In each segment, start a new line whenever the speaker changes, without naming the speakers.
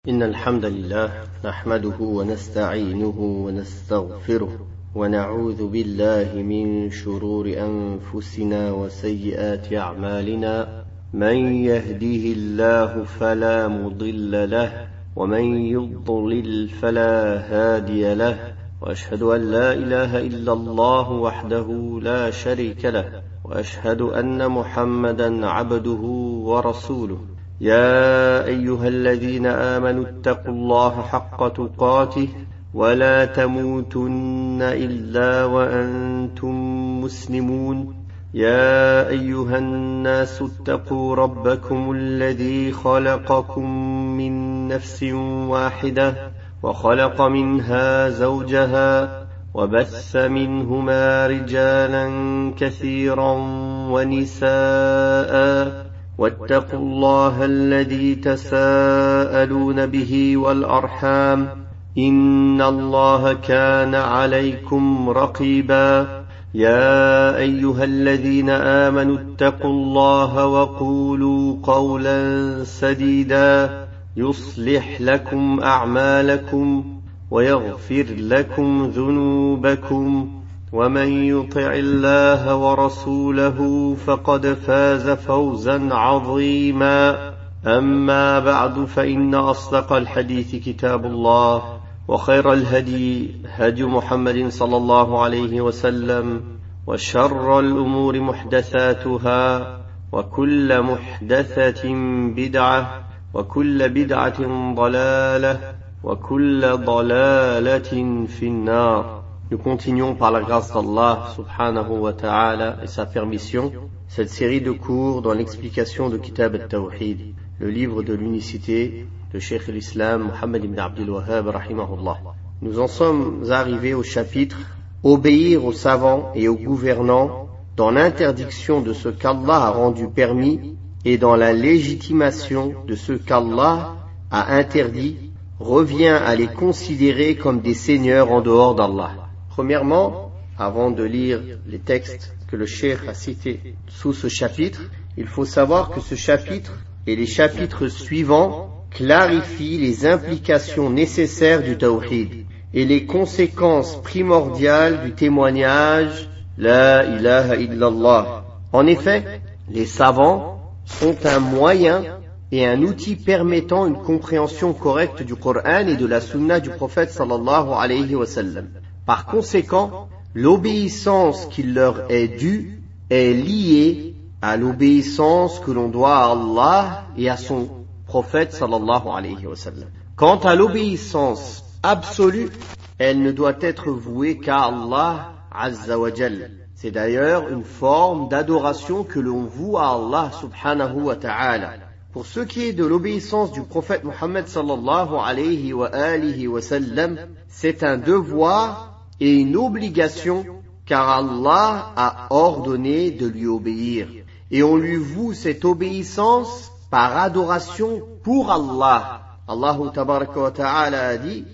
إن الحمد لله نحمده ونستعينه ونستغفره ونعوذ بالله من شرور أنفسنا وسيئات أعمالنا من يهده الله فلا مضل له ومن يضلل فلا هادي له وأشهد أن لا إله إلا الله وحده لا شريك له وأشهد أن محمدا عبده ورسوله يا أيها الذين آمنوا اتقوا الله حق تقاته ولا تموتن إلا وأنتم مسلمون يا أيها الناس اتقوا ربكم الذي خلقكم من نفس واحدة وخلق منها زوجها وبث منهما رجالا كثيرا ونساء واتقوا الله الذي تساءلون به والأرحام إن الله كان عليكم رقيبا يا أيها الذين آمنوا اتقوا الله وقولوا قولا سديدا يصلح لكم أعمالكم ويغفر لكم ذنوبكم ومن يطع الله ورسوله فقد فاز فوزا عظيما أما بعد فإن أصدق الحديث كتاب الله وخير الهدي هدي محمد صلى الله عليه وسلم وشر الأمور محدثاتها وكل محدثة بدعة وكل بدعة ضلالة وكل ضلالة في النار. Nous continuons par la grâce d'Allah subhanahu wa ta'ala et sa permission cette série de cours dans l'explication de Kitab al-Tawhid, le livre de l'unicité de Cheikh l'Islam Muhammad ibn Abdul Wahhab rahimahullah. Nous en sommes arrivés au chapitre Obéir aux savants et aux gouvernants dans l'interdiction de ce qu'Allah a rendu permis et dans la légitimation de ce qu'Allah a interdit revient à les considérer comme des seigneurs en dehors d'Allah. Premièrement, avant de lire les textes que le cheikh a cités sous ce chapitre, il faut savoir que ce chapitre et les chapitres suivants clarifient les implications nécessaires du tawhid et les conséquences primordiales du témoignage La ilaha illallah. En effet, les savants sont un moyen et un outil permettant une compréhension correcte du Coran et de la Sunna du prophète sallallahu alayhi wa sallam. Par conséquent, l'obéissance qui leur est due est liée à l'obéissance que l'on doit à Allah et à son prophète sallallahu alayhi wa sallam. Quant à l'obéissance absolue, elle ne doit être vouée qu'à Allah azza wa jal. C'est d'ailleurs une forme d'adoration que l'on voue à Allah subhanahu wa ta'ala. Pour ce qui est de l'obéissance du prophète Muhammad sallallahu alayhi wa alihi wa sallam, c'est un devoir et une obligation car Allah a ordonné de lui obéir. Et on lui voue cette obéissance par adoration pour Allah. Allah tabaraka wa ta'ala a dit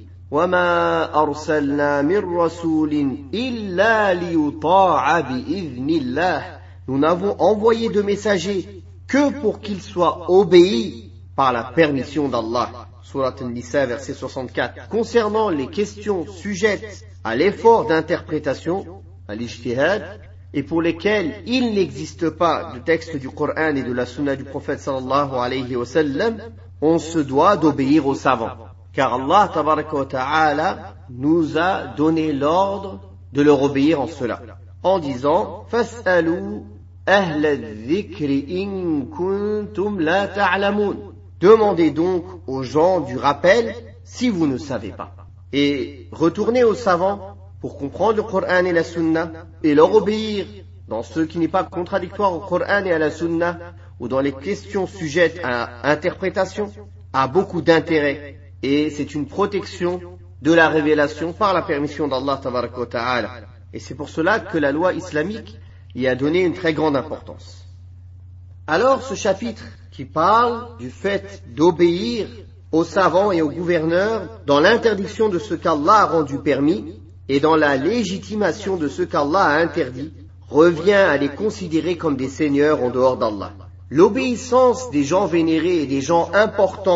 وَمَا أَرْسَلْنَا مِن رَّسُولٍ إِلَّا لِيُطَاعَ بِإِذْنِ اللَّهِ. Nous n'avons envoyé de messagers que pour qu'ils soient obéis par la permission d'Allah. Surat An-Nisa, verset 64. Concernant les questions sujettes à l'effort d'interprétation, à l'ijtihad, et pour lesquelles il n'existe pas de texte du Coran et de la Sunna du prophète sallallahu alayhi wa sallam, on se doit d'obéir aux savants. Car Allah tabaraka wa ta'ala nous a donné l'ordre de leur obéir en cela. En disant, فَاسْأَلُوا أَهْلَ الذِّكْرِ إِن كُنتُمْ لَا تَعْلَمُونَ. Demandez donc aux gens du rappel si vous ne savez pas. Et retournez aux savants pour comprendre le Coran et la Sunna et leur obéir dans ce qui n'est pas contradictoire au Coran et à la Sunna ou dans les questions sujettes à interprétation a beaucoup d'intérêt et c'est une protection de la révélation par la permission d'Allah tabaraka wa ta'ala. Et c'est pour cela que la loi islamique y a donné une très grande importance. Alors ce chapitre qui parle du fait d'obéir aux savants et aux gouverneurs dans l'interdiction de ce qu'Allah a rendu permis et dans la légitimation de ce qu'Allah a interdit, revient à les considérer comme des seigneurs en dehors d'Allah. L'obéissance des gens vénérés et des gens importants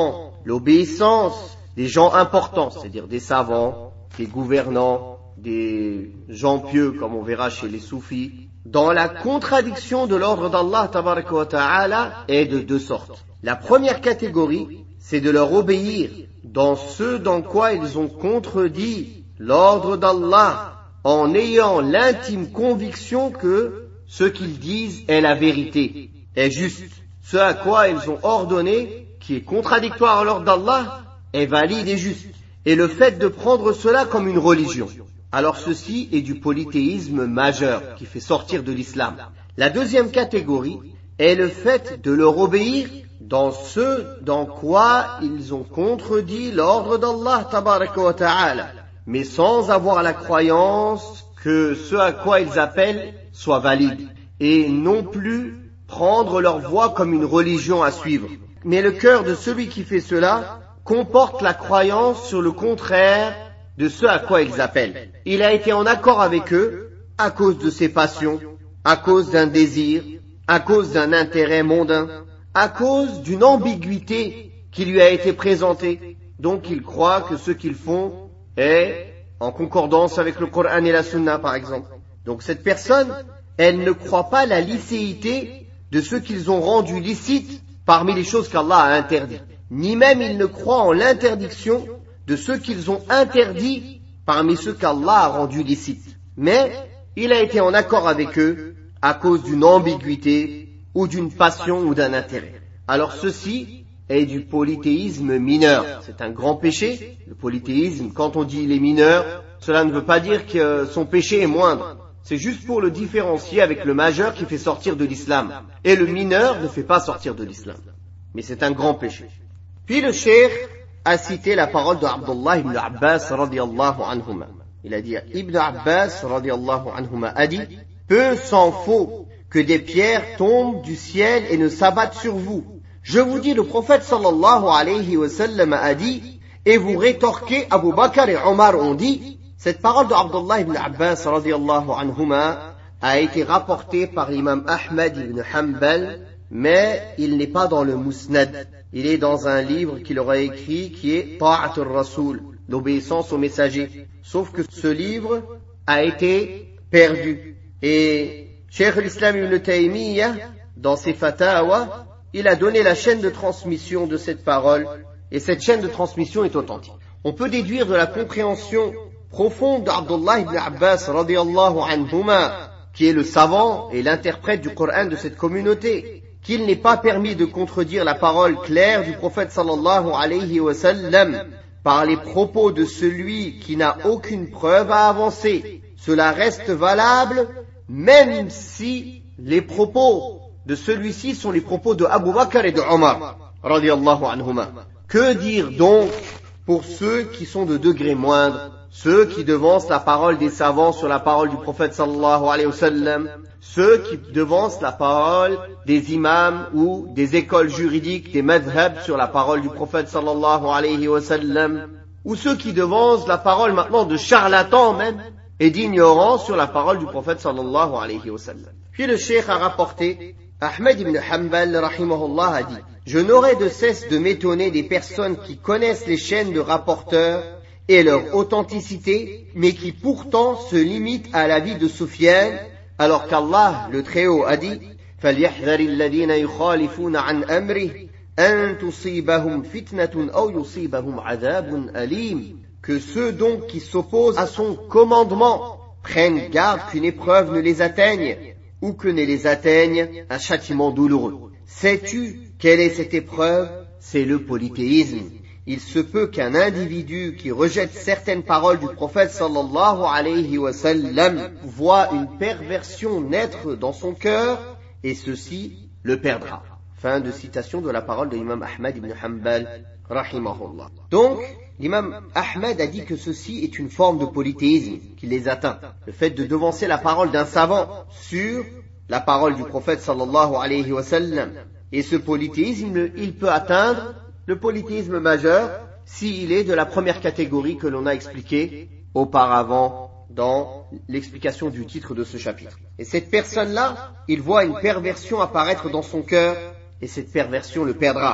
l'obéissance des gens importants, c'est-à-dire des savants, des gouvernants, des gens pieux, comme on verra chez les soufis, dans la contradiction de l'ordre d'Allah tabaraka wa ta'ala est de deux sortes. La première catégorie, c'est de leur obéir dans ce dans quoi ils ont contredit l'ordre d'Allah, en ayant l'intime conviction que ce qu'ils disent est la vérité, est juste. Ce à quoi ils ont ordonné, qui est contradictoire à l'ordre d'Allah, est valide et juste. Et le fait de prendre cela comme une religion, alors ceci est du polythéisme majeur, qui fait sortir de l'islam. La deuxième catégorie est le fait de leur obéir dans ce dans quoi ils ont contredit l'ordre d'Allah tabaraka wa ta'ala, mais sans avoir la croyance que ce à quoi ils appellent soit valide, et non plus prendre leur voie comme une religion à suivre. Mais le cœur de celui qui fait cela comporte la croyance sur le contraire de ce à quoi ils appellent. Il a été en accord avec eux à cause de ses passions, à cause d'un désir, à cause d'un intérêt mondain, à cause d'une ambiguïté qui lui a été présentée. Donc il croit que ce qu'ils font est en concordance avec le Coran et la Sunna, par exemple. Donc cette personne, elle ne croit pas la licéité de ce qu'ils ont rendu licite parmi les choses qu'Allah a interdites, ni même il ne croit en l'interdiction de ceux qu'ils ont interdits parmi ceux qu'Allah a rendus licites. Mais il a été en accord avec eux à cause d'une ambiguïté ou d'une passion ou d'un intérêt. Alors ceci est du polythéisme mineur. C'est un grand péché. Le polythéisme, quand on dit il est mineur, cela ne veut pas dire que son péché est moindre. C'est juste pour le différencier avec le majeur qui fait sortir de l'islam. Et le mineur ne fait pas sortir de l'islam. Mais c'est un grand péché. Puis le cheikh a cité la parole de Abdullah ibn Abbas radiyallahu anhuma. Il a dit, Ibn Abbas radiyallahu anhuma a dit, peu s'en faut que des pierres tombent du ciel et ne s'abattent sur vous. Je vous dis, le prophète sallallahu alayhi wa sallam a dit, et vous rétorquez, Abu Bakr et Omar ont dit. Cette parole de Abdullah ibn Abbas radiyallahu anhuma a été rapportée par l'imam Ahmad ibn Hanbal, mais il n'est pas dans le Musnad. Il est dans un livre qu'il aura écrit qui est Ta'atul Rasoul, l'obéissance au messager. Sauf que ce livre a été perdu. Et Cheikh l'Islam ibn Taymiyyah, dans ses fatawa, il a donné la chaîne de transmission de cette parole, et cette chaîne de transmission est authentique. On peut déduire de la compréhension profonde d'Abdullah ibn Abbas radiyallahu anhuma, qui est le savant et l'interprète du Coran de cette communauté, qu'il n'est pas permis de contredire la parole claire du prophète sallallahu alayhi wa sallam par les propos de celui qui n'a aucune preuve à avancer. Cela reste valable même si les propos de celui-ci sont les propos de Abu Bakr et de Omar radiyallahu anhuma. Que dire donc pour ceux qui sont de degré moindre, ceux qui devancent la parole des savants sur la parole du prophète sallallahu alayhi wa sallam, ceux qui devancent la parole des imams ou des écoles juridiques, des madhhabs sur la parole du prophète sallallahu alayhi wa sallam, ou ceux qui devancent la parole maintenant de charlatans même, et d'ignorants sur la parole du prophète sallallahu alayhi wa sallam. Puis le cheikh a rapporté, Ahmad ibn Hanbal rahimahullah a dit, je n'aurai de cesse de m'étonner des personnes qui connaissent les chaînes de rapporteurs et leur authenticité, mais qui pourtant se limitent à l'avis de Sufyan, alors qu'Allah, le Très-Haut, a dit فَلْيَحْذَرِ الَّذِينَ يُخَالِفُونَ عَنْ أَمْرِهِ أَن تُصِيبَهُمْ فِتْنَةٌ أَوْ يُصِيبَهُمْ عَذَابٌ أَلِيمٌ. Que ceux donc qui s'opposent à son commandement prennent garde qu'une épreuve ne les atteigne, ou que ne les atteigne un châtiment douloureux. Sais-tu quelle est cette épreuve? C'est le polythéisme. Il se peut qu'un individu qui rejette certaines paroles du prophète sallallahu alayhi wa sallam voit une perversion naître dans son cœur et ceci le perdra. Fin de citation de la parole de l'imam Ahmad ibn Hanbal rahimahullah. Donc, l'imam Ahmad a dit que ceci est une forme de polythéisme qui les atteint. Le fait de devancer la parole d'un savant sur la parole du prophète sallallahu alayhi wa sallam. Et ce polythéisme, il peut atteindre le polythéisme majeur s'il est de la première catégorie que l'on a expliqué auparavant dans l'explication du titre de ce chapitre. Et cette personne-là, il voit une perversion apparaître dans son cœur et cette perversion le perdra.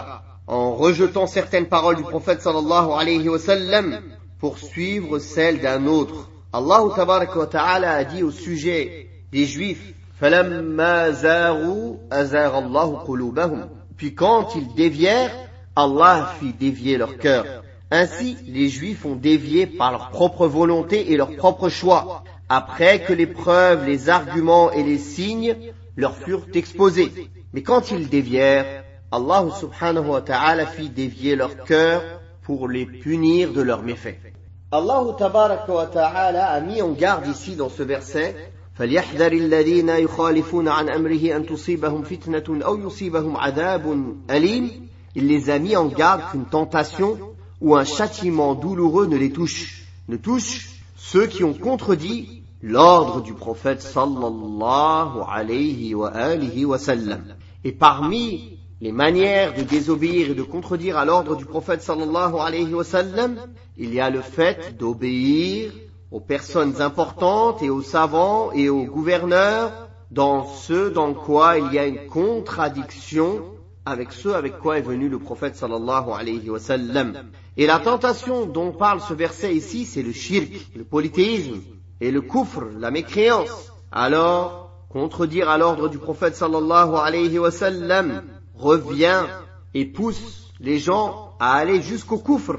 en rejetant certaines paroles du prophète sallallahu alayhi wa sallam pour suivre celles d'un autre. Allah tabaraka wa ta'ala a dit au sujet des Juifs, فَلَمَّا زَاغُوا أَزَاغَ اللَّهُ قُلُوبَهُمْ. Puis quand ils dévièrent, Allah fit dévier leur cœur. Ainsi, les Juifs ont dévié par leur propre volonté et leur propre choix, après que les preuves, les arguments et les signes leur furent exposés. Mais quand ils dévièrent, Allah subhanahu wa ta'ala fit dévier leur cœur pour les punir de leurs méfaits. Allah tabaraka wa ta'ala a mis en garde ici dans ce verset, فَلْيَحْذَرِ الَّذِينَ يُخَالِفُونَ عَنْ أَمْرِهِ أَنْ تُصِيبَهُمْ فِتْنَةٌ أَوْ يُصِيبَهُمْ عَذَابٌ أَلِيمٌ. Il les a mis en garde qu'une tentation ou un châtiment douloureux ne les touche, ne touche ceux qui ont contredit l'ordre du prophète sallallahu alayhi wa alihi wa sallam. Et parmi les manières de désobéir et de contredire à l'ordre du prophète sallallahu alayhi wa sallam, il y a le fait d'obéir aux personnes importantes et aux savants et aux gouverneurs dans ce dans quoi il y a une contradiction avec ce avec quoi est venu le prophète sallallahu alayhi wa sallam. Et la tentation dont parle ce verset ici, c'est le shirk, le polythéisme, et le kufr, la mécréance. Alors, contredire à l'ordre du prophète sallallahu alayhi wa sallam revient et pousse les gens à aller jusqu'au kufr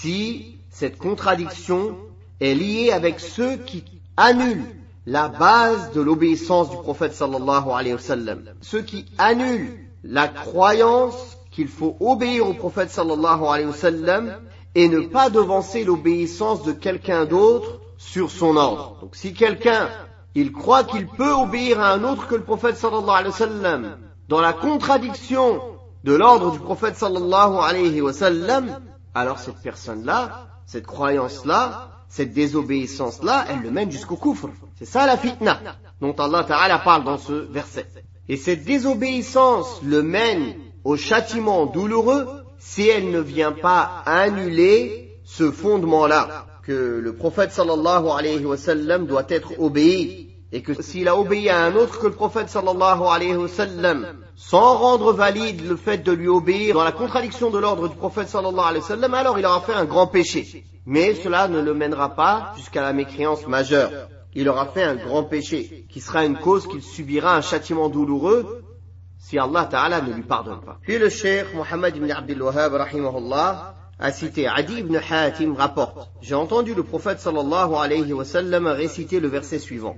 si cette contradiction est liée avec ceux qui annulent la base de l'obéissance du prophète sallallahu alayhi wa sallam, ceux qui annulent la croyance qu'il faut obéir au prophète sallallahu alayhi wa sallam et ne pas devancer l'obéissance de quelqu'un d'autre sur son ordre. Donc si quelqu'un, il croit qu'il peut obéir à un autre que le prophète sallallahu alayhi wa sallam, dans la contradiction de l'ordre du prophète sallallahu alayhi wa sallam, alors cette personne-là, cette croyance-là, cette désobéissance-là, elle le mène jusqu'au kufr. C'est ça la fitna dont Allah Ta'ala parle dans ce verset. Et cette désobéissance le mène au châtiment douloureux si elle ne vient pas annuler ce fondement-là, que le prophète sallallahu alayhi wa sallam doit être obéi, et que s'il a obéi à un autre que le prophète sallallahu alayhi wa sallam, sans rendre valide le fait de lui obéir dans la contradiction de l'ordre du prophète sallallahu alayhi wa sallam, alors il aura fait un grand péché. Mais cela ne le mènera pas jusqu'à la mécréance majeure. Il aura fait un grand péché, qui sera une cause qu'il subira un châtiment douloureux si Allah Ta'ala ne lui pardonne pas. Puis le cheikh Muhammad ibn Abdul Wahhab rahimahullah a cité Adi ibn Hatim rapporte: j'ai entendu le prophète sallallahu alayhi wa sallam réciter le verset suivant: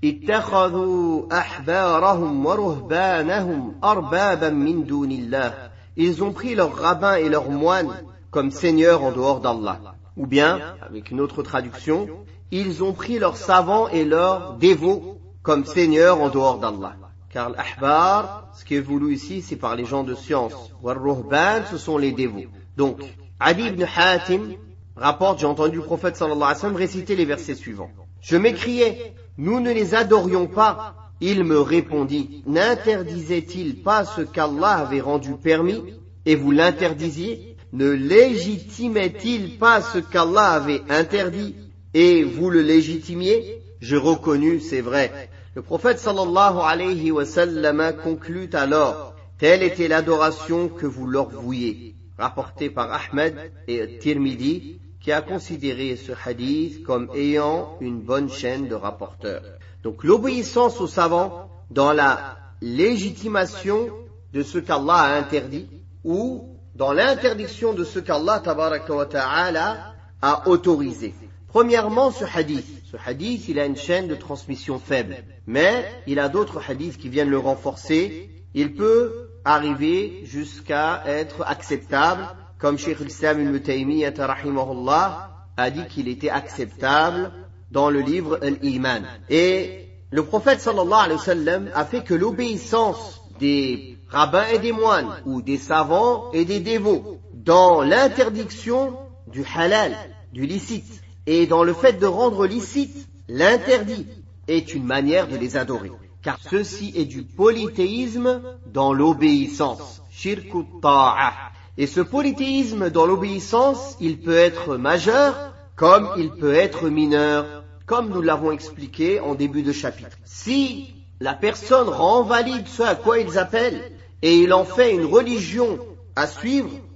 ittakhadhu ahbarahum wa ruhbanahum arbaban min dunillah. Ils ont pris leurs rabbins et leurs moines comme seigneurs en dehors d'Allah. Ou bien, avec une autre traduction, ils ont pris leurs savants et leurs dévots comme seigneurs en dehors d'Allah. Car l'ahbar, ce qui est voulu ici, c'est par les gens de science. Wal-ruhban, ce sont les dévots. Donc, Adi ibn Hatim rapporte, j'ai entendu le prophète sallallahu alayhi wa sallam réciter les versets suivants. Je m'écriais, nous ne les adorions pas. Il me répondit, n'interdisait-il pas ce qu'Allah avait rendu permis et vous l'interdisiez? Ne légitimait-il pas ce qu'Allah avait interdit et vous le légitimiez? Je reconnus, c'est vrai. Le prophète sallallahu alayhi wa sallam conclut alors, telle était l'adoration que vous leur vouiez. Rapporté par Ahmed et Tirmidhi, qui a considéré ce hadith comme ayant une bonne chaîne de rapporteurs. Donc l'obéissance aux savants dans la légitimation de ce qu'Allah a interdit ou dans l'interdiction de ce qu'Allah tabaraka wa ta'ala a autorisé. Premièrement, ce hadith, il a une chaîne de transmission faible, mais il a d'autres hadiths qui viennent le renforcer. Il peut arriver jusqu'à être acceptable, comme Cheikh al-Islam ibn Taymiyyah rahimahullah a dit qu'il était acceptable dans le livre Al-Iman. Et le prophète sallallahu alayhi wa sallam a fait que l'obéissance des rabbins et des moines, ou des savants et des dévots, dans l'interdiction du halal, du licite, et dans le fait de rendre licite l'interdit, est une manière de les adorer. Car ceci est du polythéisme dans l'obéissance, shirku ta'a. Et ce polythéisme dans l'obéissance, il peut être majeur, comme il peut être mineur, comme nous l'avons expliqué en début de chapitre. Si la personne rend valide ce à quoi ils appellent, et il en fait une religion à suivre,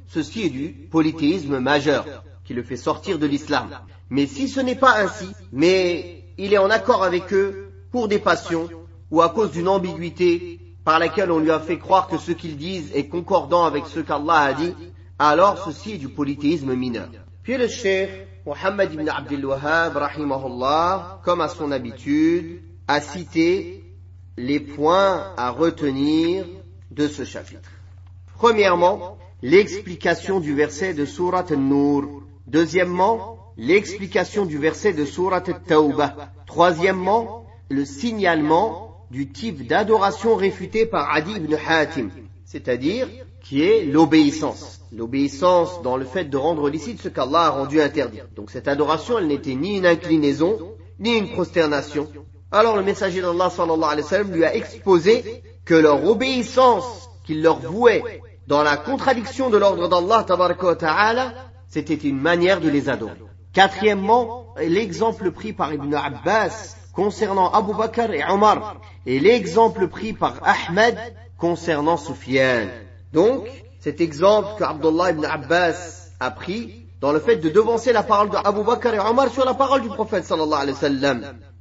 ceci est du polythéisme majeur, qui le fait sortir de l'islam. Mais si ce n'est pas ainsi, mais il est en accord avec eux pour des passions, ou à cause d'une ambiguïté par laquelle on lui a fait croire que ce qu'ils disent est concordant avec ce qu'Allah a dit, alors ceci est du polythéisme mineur. Puis le cheikh Mohammed ibn Abdul Wahhab, rahimahullah, comme à son habitude, a cité les points à retenir de ce chapitre. Premièrement, l'explication du verset de Sourate An-Nur. Deuxièmement, l'explication du verset de Sourate At-Tawbah. Troisièmement, le signalement du type d'adoration réfuté par Adi ibn Hatim, c'est-à-dire qui est l'obéissance. L'obéissance dans le fait de rendre licite ce qu'Allah a rendu interdit. Donc cette adoration, elle n'était ni une inclinaison, ni une prosternation. Alors le messager d'Allah sallallahu alayhi wa sallam lui a exposé que leur obéissance qu'ils leur vouaient dans la contradiction de l'ordre d'Allah tabaraka wa ta'ala, c'était une manière de les adorer. Quatrièmement, l'exemple pris par Ibn Abbas concernant Abu Bakr et Omar, et l'exemple pris par Ahmed concernant Sufyan. Donc, cet exemple que Abdullah ibn Abbas a pris dans le fait de devancer la parole d'Abu Bakr et Omar sur la parole du prophète sallallahu alayhi wa sallam.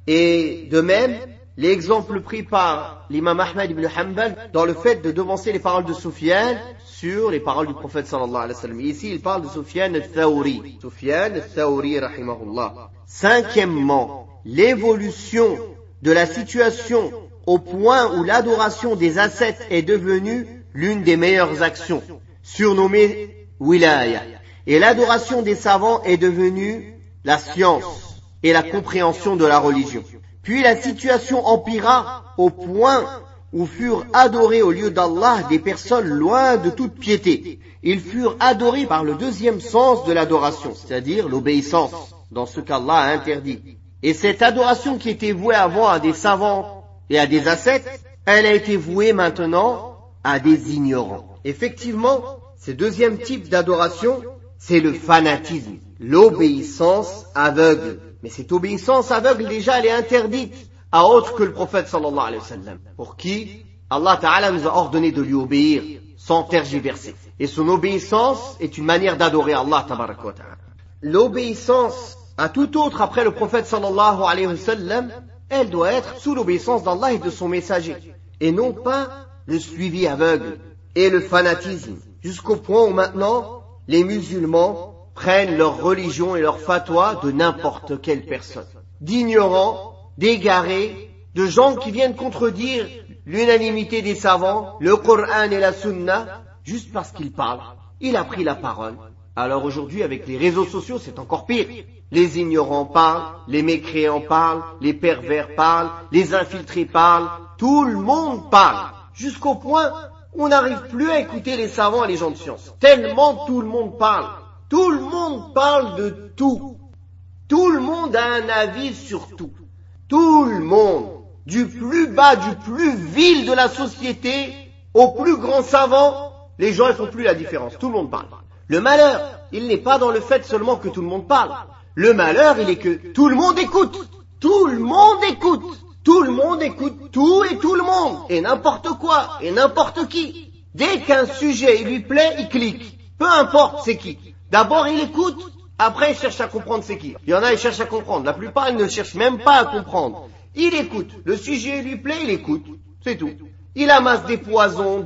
Et de même, l'exemple pris par l'imam Ahmed ibn Hanbal dans le fait de devancer les paroles de Sufyan sur les paroles du prophète sallallahu alayhi wa sallam. Ici, il parle de Sufyan al-Thawri. Sufyan al-Thawri, rahimahullah. Cinquièmement, l'évolution de la situation au point où l'adoration des ascètes est devenue l'une des meilleures actions, surnommée wilaya. Et l'adoration des savants est devenue la science et la compréhension de la religion. Puis la situation empira au point où furent adorés au lieu d'Allah des personnes loin de toute piété. Ils furent adorés par le deuxième sens de l'adoration, c'est-à-dire l'obéissance, dans ce qu'Allah a interdit. Et cette adoration qui était vouée avant à des savants et à des ascètes, elle a été vouée maintenant à des ignorants. Effectivement, ce deuxième type d'adoration, c'est le fanatisme, l'obéissance aveugle. Mais cette obéissance aveugle, déjà, elle est interdite à autre que le prophète sallallahu alayhi wa sallam, pour qui Allah Ta'ala nous a ordonné de lui obéir sans tergiverser. Et son obéissance est une manière d'adorer Allah Tabaraka wa Ta'ala. L'obéissance à tout autre après le prophète sallallahu alayhi wa sallam, elle doit être sous l'obéissance d'Allah et de son messager, et non pas le suivi aveugle et le fanatisme, jusqu'au point où maintenant les musulmans prennent leur religion et leur fatwa de n'importe quelle personne, d'ignorants, d'égarés, de gens qui viennent contredire l'unanimité des savants, le Coran et la Sunna, juste parce qu'ils parlent. Il a pris la parole. Alors aujourd'hui, avec les réseaux sociaux, c'est encore pire. Les ignorants parlent, les mécréants parlent, les pervers parlent, les infiltrés parlent, tout le monde parle, jusqu'au point où on n'arrive plus à écouter les savants et les gens de science. Tellement tout le monde parle. Tout le monde parle de tout. Tout le monde a un avis sur tout. Tout le monde, du plus bas, du plus vil de la société, au plus grand savant, les gens ne font plus la différence. Tout le monde parle. Le malheur, il n'est pas dans le fait seulement que tout le monde parle. Le malheur, il est que tout le monde écoute. Tout le monde écoute. Tout le monde écoute tout et tout le monde. Et n'importe quoi, et n'importe qui. Dès qu'un sujet il lui plaît, il clique. Peu importe c'est qui. D'abord il écoute, après il cherche à comprendre c'est qui. Il y en a, ils cherchent à comprendre. La plupart, ils ne cherchent même pas à comprendre. Il écoute. Le sujet lui plaît, il écoute. C'est tout. Il amasse des poisons,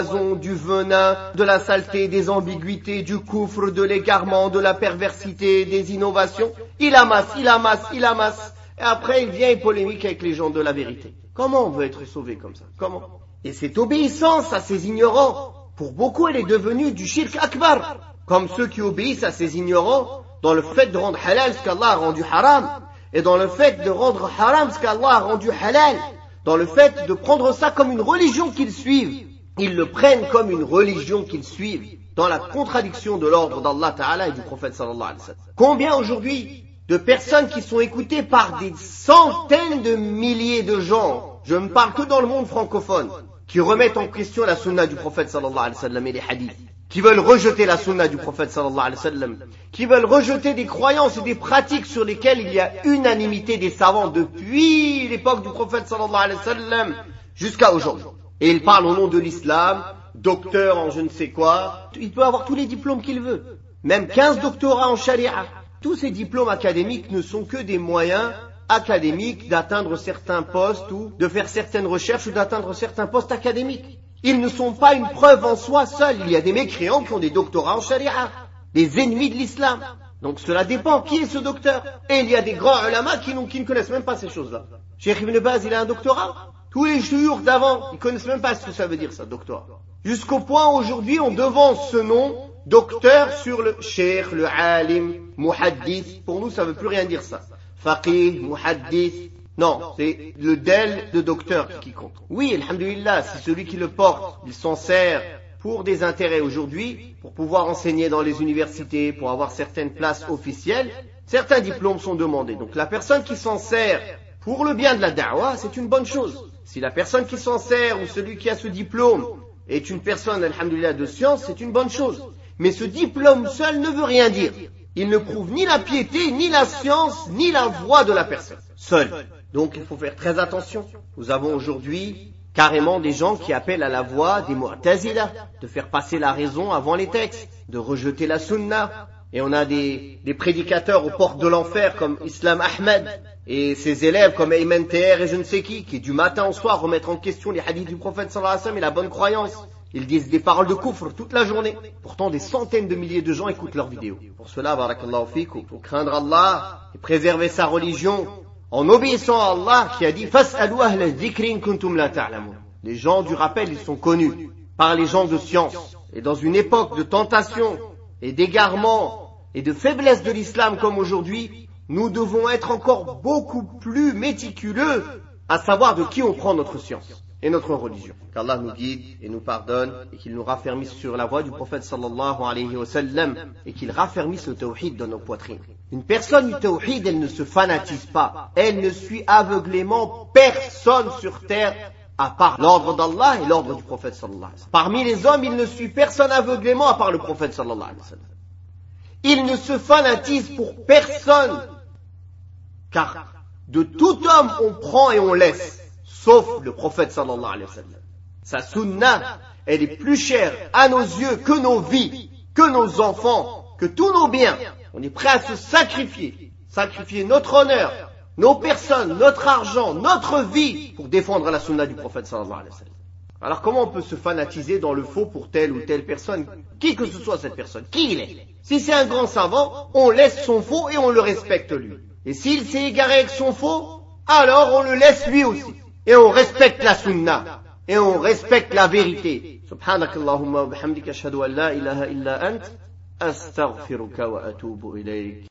du venin, de la saleté, des ambiguïtés, du coufre, de l'égarement, de la perversité, des innovations. Il amasse. Et après, il vient et polémique avec les gens de la vérité. Comment on veut être sauvé comme ça? Comment? Et cette obéissance à ces ignorants, pour beaucoup, elle est devenue du shirk akbar. Comme ceux qui obéissent à ces ignorants dans le fait de rendre halal ce qu'Allah a rendu haram, et dans le fait de rendre haram ce qu'Allah a rendu halal, dans le fait de prendre ça comme une religion qu'ils suivent. Ils le prennent comme une religion qu'ils suivent, dans la contradiction de l'ordre d'Allah Ta'ala et du prophète sallallahu alayhi wa sallam. Combien aujourd'hui de personnes qui sont écoutées par des centaines de milliers de gens, je ne parle que dans le monde francophone, qui remettent en question la sunna du prophète sallallahu alayhi wa sallam et les hadiths, qui veulent rejeter la sunna du prophète sallallahu alayhi wa sallam, qui veulent rejeter des croyances et des pratiques sur lesquelles il y a unanimité des savants depuis l'époque du prophète sallallahu alayhi wa sallam jusqu'à aujourd'hui. Et ils parlent au nom de l'islam, docteur en je ne sais quoi. Il peut avoir tous les diplômes qu'il veut. Même 15 doctorats en charia. Tous ces diplômes académiques ne sont que des moyens académiques d'atteindre certains postes ou de faire certaines recherches ou d'atteindre certains postes académiques. Ils ne sont pas une preuve en soi seuls. Il y a des mécréants qui ont des doctorats en charia, des ennemis de l'islam. Donc cela dépend. Qui est ce docteur? Et il y a des grands ulama qui ne connaissent même pas ces choses-là. Cheikh Ibn Baz, il a un doctorat. Tous les chouyours d'avant, ils connaissent même pas ce que ça veut dire, ça, doctorat. Jusqu'au point, aujourd'hui, on devance ce nom, docteur, sur le cheikh, le alim, muhaddith. Pour nous, ça veut plus rien dire, ça. Faqih, muhaddith. Non, c'est le del de docteur qui compte. Oui, alhamdulillah, si celui qui le porte, il s'en sert pour des intérêts aujourd'hui, pour pouvoir enseigner dans les universités, pour avoir certaines places officielles, certains diplômes sont demandés. Donc la personne qui s'en sert pour le bien de la da'wah, c'est une bonne chose. Si la personne qui s'en sert ou celui qui a ce diplôme est une personne, alhamdulillah, de science, c'est une bonne chose. Mais ce diplôme seul ne veut rien dire. Il ne prouve ni la piété, ni la science, ni la voix de la personne. Seul. Donc il faut faire très attention. Nous avons aujourd'hui carrément des gens qui appellent à la voix des Mu'tazila, de faire passer la raison avant les textes, de rejeter la sunna. Et on a des prédicateurs aux portes de l'enfer comme Islam Ahmed et ses élèves comme Ayman Taher et je ne sais qui du matin au soir remettent en question les hadiths du prophète sallallahu alayhi wa sallam et la bonne croyance. Ils disent des paroles de kufr toute la journée. Pourtant, des centaines de milliers de gens écoutent leurs vidéos. Pour cela, barakallahu fikum, il faut craindre Allah et préserver sa religion en obéissant à Allah qui a dit « Fas'alu ahla dhikri in kuntum la ta'lamun ». Les gens du rappel, ils sont connus par les gens de science. Et dans une époque de tentation et d'égarement et de faiblesse de l'islam comme aujourd'hui, nous devons être encore beaucoup plus méticuleux à savoir de qui on prend notre science et notre religion. Qu'Allah nous guide et nous pardonne et qu'il nous raffermisse sur la voie du prophète sallallahu alayhi wa sallam et qu'il raffermisse le tawhid dans nos poitrines. Une personne du tawhid, elle ne se fanatise pas. Elle ne suit aveuglément personne sur terre à part l'ordre d'Allah et l'ordre du prophète sallallahu alayhi wa sallam. Parmi les hommes, il ne suit personne aveuglément à part le prophète sallallahu alayhi wa sallam. Il ne se fanatise pour personne, car de tout homme on prend et on laisse, sauf le prophète sallallahu alayhi wa sallam. Sa sunna, elle est plus chère à nos yeux que nos vies, que nos enfants, que tous nos biens. On est prêt à se sacrifier notre honneur, nos personnes, notre argent, notre vie pour défendre la sunna du prophète sallallahu alayhi wa sallam. Alors comment on peut se fanatiser dans le faux pour telle ou telle personne, qui que ce soit cette personne, qui il est? Si c'est un grand savant, on laisse son faux et on le respecte lui. Et s'il s'est égaré avec son faux, alors on le laisse lui aussi. Et on respecte la sunna. Et on respecte la vérité. Subhanakallahumma wa bihamdika ashhadu an la ilaha illa ant astaghfiruka wa atubu ilayk.